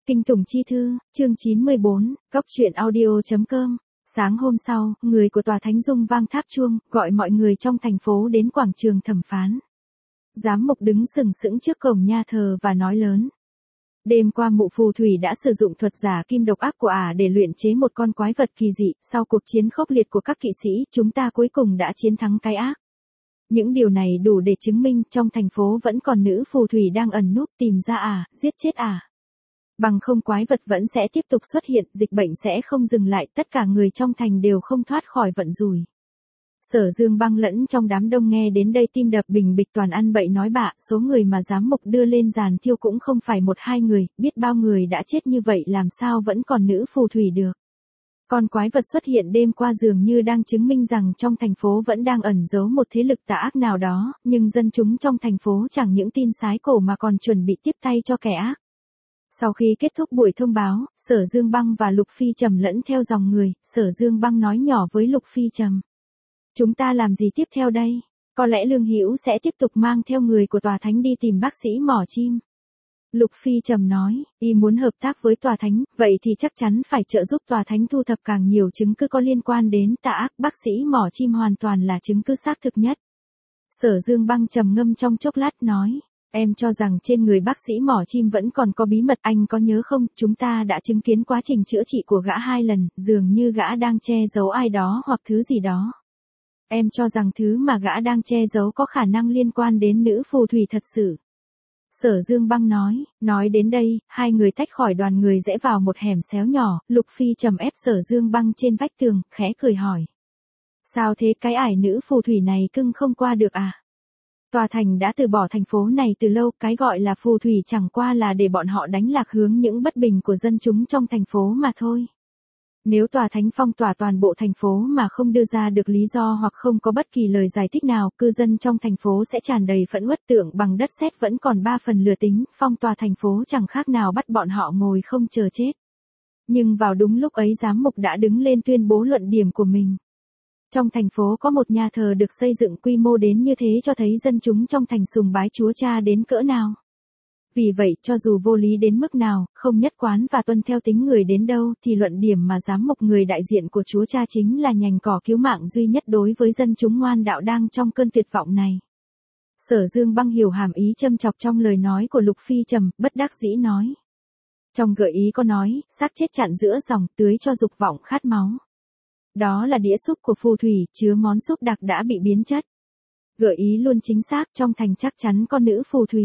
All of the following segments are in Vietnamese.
Kinh Tùng Chi Thư, chương 94, Góc truyện audio.com. Sáng hôm sau, người của tòa thánh rung vang tháp chuông, gọi mọi người trong thành phố đến quảng trường thẩm phán. Giám mục đứng sừng sững trước cổng nhà thờ và nói lớn. Đêm qua mụ phù thủy đã sử dụng thuật giả kim độc ác của ả để luyện chế một con quái vật kỳ dị. Sau cuộc chiến khốc liệt của các kỵ sĩ, chúng ta cuối cùng đã chiến thắng cái ác. Những điều này đủ để chứng minh trong thành phố vẫn còn nữ phù thủy đang ẩn núp, tìm ra ả, giết chết ả. Bằng không quái vật vẫn sẽ tiếp tục xuất hiện, dịch bệnh sẽ không dừng lại, tất cả người trong thành đều không thoát khỏi vận rủi. Sở Dương Băng lẫn trong đám đông nghe đến đây tim đập bình bịch, toàn ăn bậy nói bạ, số người mà giám mục đưa lên giàn thiêu cũng không phải một hai người, biết bao người đã chết như vậy làm sao vẫn còn nữ phù thủy được. Con quái vật xuất hiện đêm qua dường như đang chứng minh rằng trong thành phố vẫn đang ẩn giấu một thế lực tà ác nào đó, nhưng dân chúng trong thành phố chẳng những tin sái cổ mà còn chuẩn bị tiếp tay cho kẻ ác. Sau khi kết thúc buổi thông báo, Sở Dương Băng và Lục Phi Trầm lẫn theo dòng người, Sở Dương Băng nói nhỏ với Lục Phi Trầm. Chúng ta làm gì tiếp theo đây? Có lẽ Lương Hữu sẽ tiếp tục mang theo người của tòa thánh đi tìm bác sĩ mỏ chim. Lục Phi Trầm nói, y muốn hợp tác với tòa thánh, vậy thì chắc chắn phải trợ giúp tòa thánh thu thập càng nhiều chứng cứ có liên quan đến tà ác, bác sĩ mỏ chim hoàn toàn là chứng cứ xác thực nhất. Sở Dương Băng trầm ngâm trong chốc lát nói. Em cho rằng trên người bác sĩ mỏ chim vẫn còn có bí mật, anh có nhớ không, chúng ta đã chứng kiến quá trình chữa trị của gã 2 lần, dường như gã đang che giấu ai đó hoặc thứ gì đó. Em cho rằng thứ mà gã đang che giấu có khả năng liên quan đến nữ phù thủy thật sự. Sở Dương Băng nói đến đây, hai người tách khỏi đoàn người rẽ vào một hẻm xéo nhỏ, Lục Phi Trầm ép Sở Dương Băng trên vách tường, khẽ cười hỏi. Sao thế, cái ải nữ phù thủy này cưng không qua được à? Tòa thành đã từ bỏ thành phố này từ lâu, cái gọi là phù thủy chẳng qua là để bọn họ đánh lạc hướng những bất bình của dân chúng trong thành phố mà thôi. Nếu tòa thánh phong tỏa toàn bộ thành phố mà không đưa ra được lý do hoặc không có bất kỳ lời giải thích nào, cư dân trong thành phố sẽ tràn đầy phẫn uất, tưởng bằng đất sét vẫn còn 3 phần lừa tính, phong tỏa thành phố chẳng khác nào bắt bọn họ ngồi không chờ chết. Nhưng vào đúng lúc ấy giám mục đã đứng lên tuyên bố luận điểm của mình. Trong thành phố có một nhà thờ được xây dựng quy mô đến như thế cho thấy dân chúng trong thành sùng bái Chúa Cha đến cỡ nào. Vì vậy, cho dù vô lý đến mức nào, không nhất quán và tuân theo tính người đến đâu, thì luận điểm mà giám mục người đại diện của Chúa Cha chính là nhành cỏ cứu mạng duy nhất đối với dân chúng ngoan đạo đang trong cơn tuyệt vọng này. Sở Dương Băng hiểu hàm ý châm chọc trong lời nói của Lục Phi Trầm, bất đắc dĩ nói. Trong gợi ý có nói, xác chết chặn giữa dòng, tưới cho dục vọng khát máu. Đó là đĩa súp của phù thủy, chứa món súp đặc đã bị biến chất. Gợi ý luôn chính xác, trong thành chắc chắn có nữ phù thủy.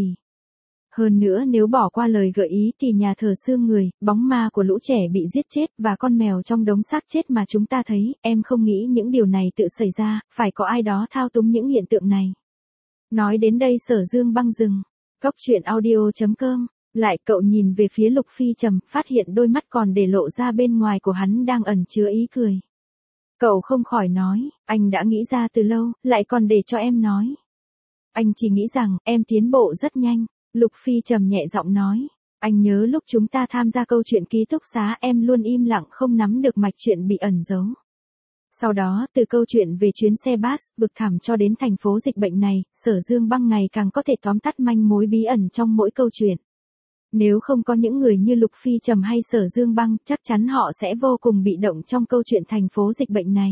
Hơn nữa nếu bỏ qua lời gợi ý thì nhà thờ xương người, bóng ma của lũ trẻ bị giết chết và con mèo trong đống xác chết mà chúng ta thấy, em không nghĩ những điều này tự xảy ra, phải có ai đó thao túng những hiện tượng này. Nói đến đây Sở Dương Băng dừng. Góc truyện audio.com. Lại cậu nhìn về phía Lục Phi Trầm, phát hiện đôi mắt còn để lộ ra bên ngoài của hắn đang ẩn chứa ý cười. Cậu không khỏi nói, anh đã nghĩ ra từ lâu, lại còn để cho em nói. Anh chỉ nghĩ rằng, em tiến bộ rất nhanh. Lục Phi Trầm nhẹ giọng nói. Anh nhớ lúc chúng ta tham gia câu chuyện ký túc xá em luôn im lặng không nắm được mạch chuyện bị ẩn giấu. Sau đó, từ câu chuyện về chuyến xe bus, vực thẳm cho đến thành phố dịch bệnh này, Sở Dương Băng ngày càng có thể tóm tắt manh mối bí ẩn trong mỗi câu chuyện. Nếu không có những người như Lục Phi Trầm hay Sở Dương Băng, chắc chắn họ sẽ vô cùng bị động trong câu chuyện thành phố dịch bệnh này.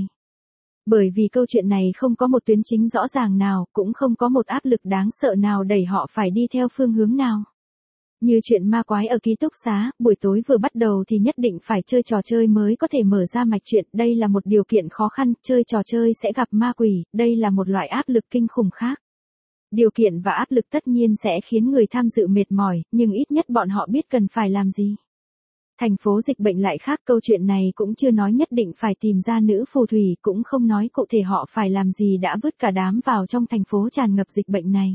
Bởi vì câu chuyện này không có một tuyến chính rõ ràng nào, cũng không có một áp lực đáng sợ nào đẩy họ phải đi theo phương hướng nào. Như chuyện ma quái ở ký túc xá, buổi tối vừa bắt đầu thì nhất định phải chơi trò chơi mới có thể mở ra mạch chuyện, đây là một điều kiện khó khăn, chơi trò chơi sẽ gặp ma quỷ, đây là một loại áp lực kinh khủng khác. Điều kiện và áp lực tất nhiên sẽ khiến người tham dự mệt mỏi, nhưng ít nhất bọn họ biết cần phải làm gì. Thành phố dịch bệnh lại khác, câu chuyện này cũng chưa nói nhất định phải tìm ra nữ phù thủy, cũng không nói cụ thể họ phải làm gì đã vứt cả đám vào trong thành phố tràn ngập dịch bệnh này.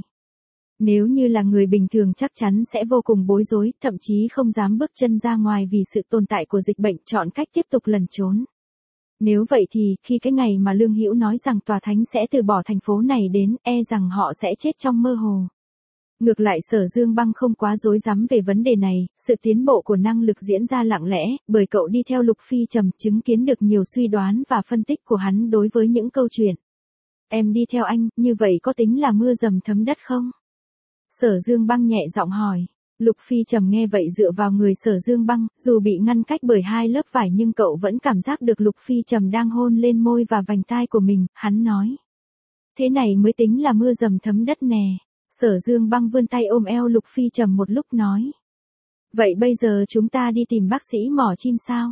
Nếu như là người bình thường chắc chắn sẽ vô cùng bối rối, thậm chí không dám bước chân ra ngoài vì sự tồn tại của dịch bệnh, chọn cách tiếp tục lẩn trốn. Nếu vậy thì, khi cái ngày mà Lương Hữu nói rằng tòa thánh sẽ từ bỏ thành phố này đến, e rằng họ sẽ chết trong mơ hồ. Ngược lại Sở Dương Băng không quá rối rắm về vấn đề này, sự tiến bộ của năng lực diễn ra lặng lẽ, bởi cậu đi theo Lục Phi Trầm, chứng kiến được nhiều suy đoán và phân tích của hắn đối với những câu chuyện. Em đi theo anh, như vậy có tính là mưa dầm thấm đất không? Sở Dương Băng nhẹ giọng hỏi. Lục Phi Trầm nghe vậy dựa vào người Sở Dương Băng, dù bị ngăn cách bởi hai lớp vải nhưng cậu vẫn cảm giác được Lục Phi Trầm đang hôn lên môi và vành tai của mình, hắn nói. Thế này mới tính là mưa dầm thấm đất nè. Sở Dương Băng vươn tay ôm eo Lục Phi Trầm một lúc nói. Vậy bây giờ chúng ta đi tìm bác sĩ mỏ chim sao?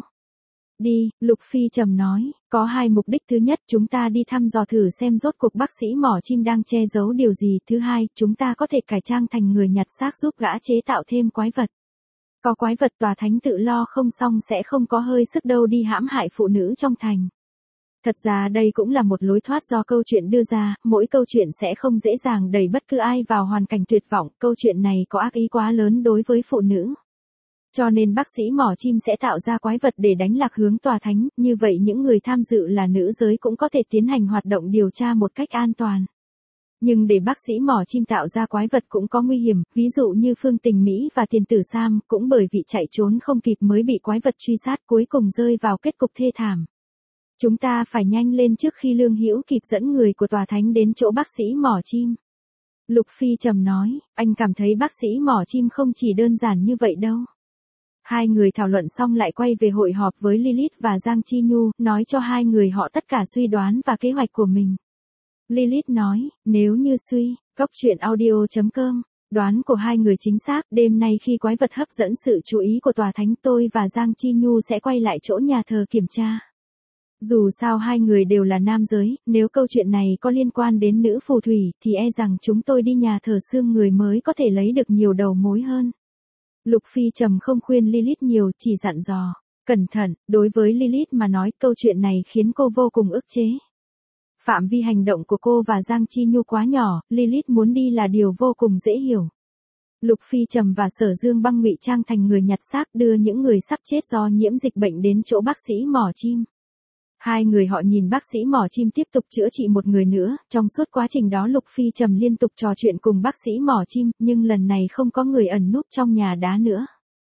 Đi, Lục Phi Trầm nói, có hai mục đích. Thứ nhất, chúng ta đi thăm dò thử xem rốt cuộc bác sĩ mỏ chim đang che giấu điều gì. Thứ hai, chúng ta có thể cải trang thành người nhặt xác giúp gã chế tạo thêm quái vật. Có quái vật tòa thánh tự lo không xong sẽ không có hơi sức đâu đi hãm hại phụ nữ trong thành. Thật ra đây cũng là một lối thoát do câu chuyện đưa ra, mỗi câu chuyện sẽ không dễ dàng đẩy bất cứ ai vào hoàn cảnh tuyệt vọng, câu chuyện này có ác ý quá lớn đối với phụ nữ. Cho nên bác sĩ mỏ chim sẽ tạo ra quái vật để đánh lạc hướng tòa thánh, như vậy những người tham dự là nữ giới cũng có thể tiến hành hoạt động điều tra một cách an toàn. Nhưng để bác sĩ mỏ chim tạo ra quái vật cũng có nguy hiểm, ví dụ như Phương Tình Mỹ và Tiền Tử Sam cũng bởi vì chạy trốn không kịp mới bị quái vật truy sát cuối cùng rơi vào kết cục thê thảm. Chúng ta phải nhanh lên trước khi Lương Hữu kịp dẫn người của tòa thánh đến chỗ bác sĩ mỏ chim. Lục Phi Trầm nói, anh cảm thấy bác sĩ mỏ chim không chỉ đơn giản như vậy đâu. Hai người thảo luận xong lại quay về hội họp với Lilith và Giang Chi Nhu, nói cho hai người họ tất cả suy đoán và kế hoạch của mình. Lilith nói, nếu như suy, coctruyện.audio.com, đoán của hai người chính xác, đêm nay khi quái vật hấp dẫn sự chú ý của tòa thánh tôi và Giang Chi Nhu sẽ quay lại chỗ nhà thờ kiểm tra. Dù sao hai người đều là nam giới, nếu câu chuyện này có liên quan đến nữ phù thủy thì e rằng chúng tôi đi nhà thờ xương người mới có thể lấy được nhiều đầu mối hơn. Lục Phi Trầm không khuyên Lilith nhiều, chỉ dặn dò. Cẩn thận, đối với Lilith mà nói câu chuyện này khiến cô vô cùng ức chế. Phạm vi hành động của cô và Giang Chi Nhu quá nhỏ, Lilith muốn đi là điều vô cùng dễ hiểu. Lục Phi Trầm và Sở Dương Băng ngụy trang thành người nhặt xác đưa những người sắp chết do nhiễm dịch bệnh đến chỗ bác sĩ mỏ chim. Hai người họ nhìn bác sĩ mỏ chim tiếp tục chữa trị một người nữa, trong suốt quá trình đó Lục Phi Trầm liên tục trò chuyện cùng bác sĩ mỏ chim, nhưng lần này không có người ẩn núp trong nhà đá nữa.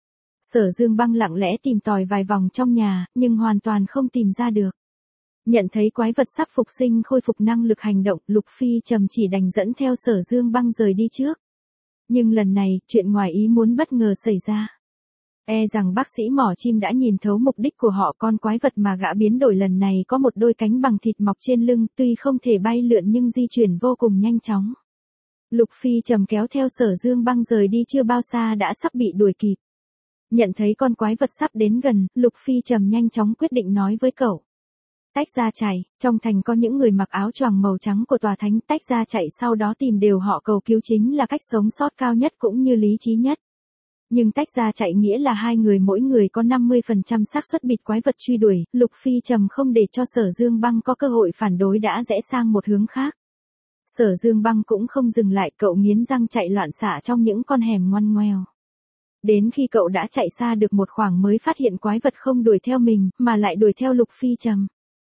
Sở Dương Băng lặng lẽ tìm tòi vài vòng trong nhà, nhưng hoàn toàn không tìm ra được. Nhận thấy quái vật sắp phục sinh khôi phục năng lực hành động, Lục Phi Trầm chỉ đành dẫn theo Sở Dương Băng rời đi trước. Nhưng lần này, chuyện ngoài ý muốn bất ngờ xảy ra. E rằng bác sĩ mỏ chim đã nhìn thấu mục đích của họ, con quái vật mà gã biến đổi lần này có một đôi cánh bằng thịt mọc trên lưng, tuy không thể bay lượn nhưng di chuyển vô cùng nhanh chóng. Lục Phi Trầm kéo theo Sở Dương Băng rời đi chưa bao xa đã sắp bị đuổi kịp. Nhận thấy con quái vật sắp đến gần, Lục Phi Trầm nhanh chóng quyết định nói với cậu. Tách ra chạy, trong thành có những người mặc áo choàng màu trắng của tòa thánh, tách ra chạy sau đó tìm đều họ cầu cứu chính là cách sống sót cao nhất cũng như lý trí nhất. Nhưng tách ra chạy nghĩa là hai người mỗi người có 50% xác suất bịt quái vật truy đuổi, Lục Phi Trầm không để cho Sở Dương Băng có cơ hội phản đối đã rẽ sang một hướng khác. Sở Dương Băng cũng không dừng lại, cậu nghiến răng chạy loạn xạ trong những con hẻm ngoằn ngoèo. Đến khi cậu đã chạy xa được một khoảng mới phát hiện quái vật không đuổi theo mình, mà lại đuổi theo Lục Phi Trầm.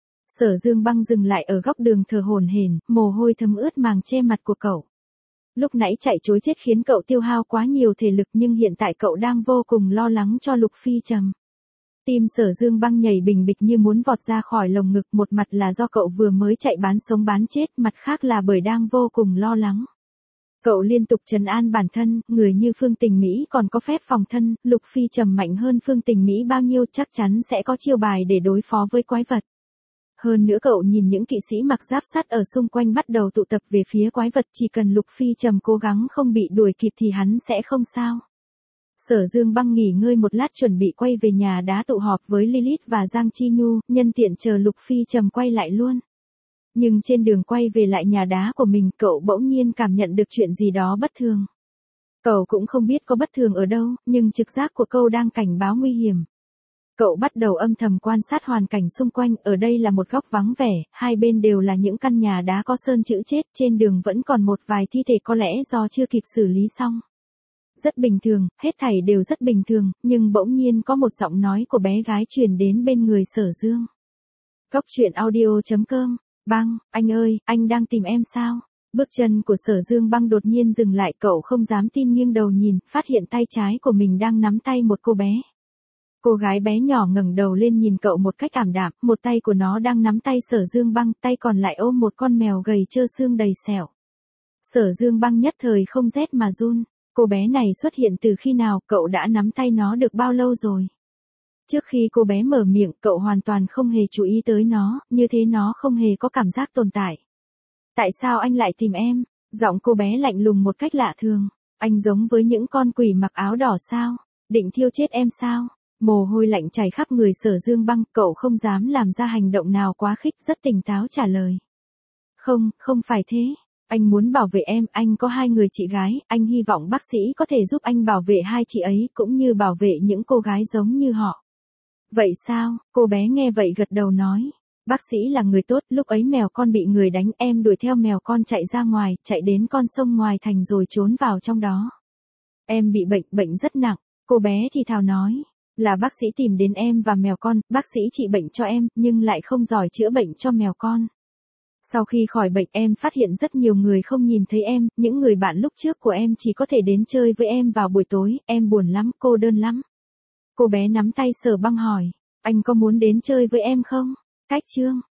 Sở Dương Băng dừng lại ở góc đường thờ hổn hển, mồ hôi thấm ướt màng che mặt của cậu. Lúc nãy chạy trối chết khiến cậu tiêu hao quá nhiều thể lực nhưng hiện tại cậu đang vô cùng lo lắng cho Lục Phi Trầm. Tim Sở Dương Băng nhảy bình bịch như muốn vọt ra khỏi lồng ngực, một mặt là do cậu vừa mới chạy bán sống bán chết, mặt khác là bởi đang vô cùng lo lắng. Cậu liên tục trấn an bản thân, người như Phương Tình Mỹ còn có phép phòng thân, Lục Phi Trầm mạnh hơn Phương Tình Mỹ bao nhiêu chắc chắn sẽ có chiêu bài để đối phó với quái vật. Hơn nữa cậu nhìn những kỵ sĩ mặc giáp sắt ở xung quanh bắt đầu tụ tập về phía quái vật, chỉ cần Lục Phi Trầm cố gắng không bị đuổi kịp thì hắn sẽ không sao. Sở Dương Băng nghỉ ngơi một lát chuẩn bị quay về nhà đá tụ họp với Lilith và Giang Chi Nhu, nhân tiện chờ Lục Phi Trầm quay lại luôn. Nhưng trên đường quay về lại nhà đá của mình, cậu bỗng nhiên cảm nhận được chuyện gì đó bất thường. Cậu cũng không biết có bất thường ở đâu, nhưng trực giác của cậu đang cảnh báo nguy hiểm. Cậu bắt đầu âm thầm quan sát hoàn cảnh xung quanh, ở đây là một góc vắng vẻ, hai bên đều là những căn nhà đá có sơn chữ chết, trên đường vẫn còn một vài thi thể có lẽ do chưa kịp xử lý xong. Rất bình thường, hết thảy đều rất bình thường, nhưng bỗng nhiên có một giọng nói của bé gái truyền đến bên người Sở Dương. Coctruyện.audio.com, Băng, anh ơi, anh đang tìm em sao? Bước chân của Sở Dương Băng đột nhiên dừng lại, cậu không dám tin nghiêng đầu nhìn, phát hiện tay trái của mình đang nắm tay một cô bé. Cô gái bé nhỏ ngẩng đầu lên nhìn cậu một cách ảm đạm, một tay của nó đang nắm tay Sở Dương Băng, tay còn lại ôm một con mèo gầy trơ xương đầy sẹo. Sở Dương Băng nhất thời không rét mà run. Cô bé này xuất hiện từ khi nào, cậu đã nắm tay nó được bao lâu rồi? Trước khi cô bé mở miệng, cậu hoàn toàn không hề chú ý tới nó, như thế nó không hề có cảm giác tồn tại. Tại sao anh lại tìm em? Giọng cô bé lạnh lùng một cách lạ thường. Anh giống với những con quỷ mặc áo đỏ sao? Định thiêu chết em sao? Mồ hôi lạnh chảy khắp người Sở Dương Băng, cậu không dám làm ra hành động nào quá khích, rất tỉnh táo trả lời. Không, không phải thế. Anh muốn bảo vệ em, anh có 2 người chị gái, anh hy vọng bác sĩ có thể giúp anh bảo vệ 2 chị ấy, cũng như bảo vệ những cô gái giống như họ. Vậy sao? Cô bé nghe vậy gật đầu nói. Bác sĩ là người tốt, lúc ấy mèo con bị người đánh, em đuổi theo mèo con chạy ra ngoài, chạy đến con sông ngoài thành rồi trốn vào trong đó. Em bị bệnh rất nặng, cô bé thì thào nói. Là bác sĩ tìm đến em và mèo con, bác sĩ trị bệnh cho em, nhưng lại không giỏi chữa bệnh cho mèo con. Sau khi khỏi bệnh em phát hiện rất nhiều người không nhìn thấy em, những người bạn lúc trước của em chỉ có thể đến chơi với em vào buổi tối, em buồn lắm, cô đơn lắm. Cô bé nắm tay Sở Băng hỏi, anh có muốn đến chơi với em không? Cách chương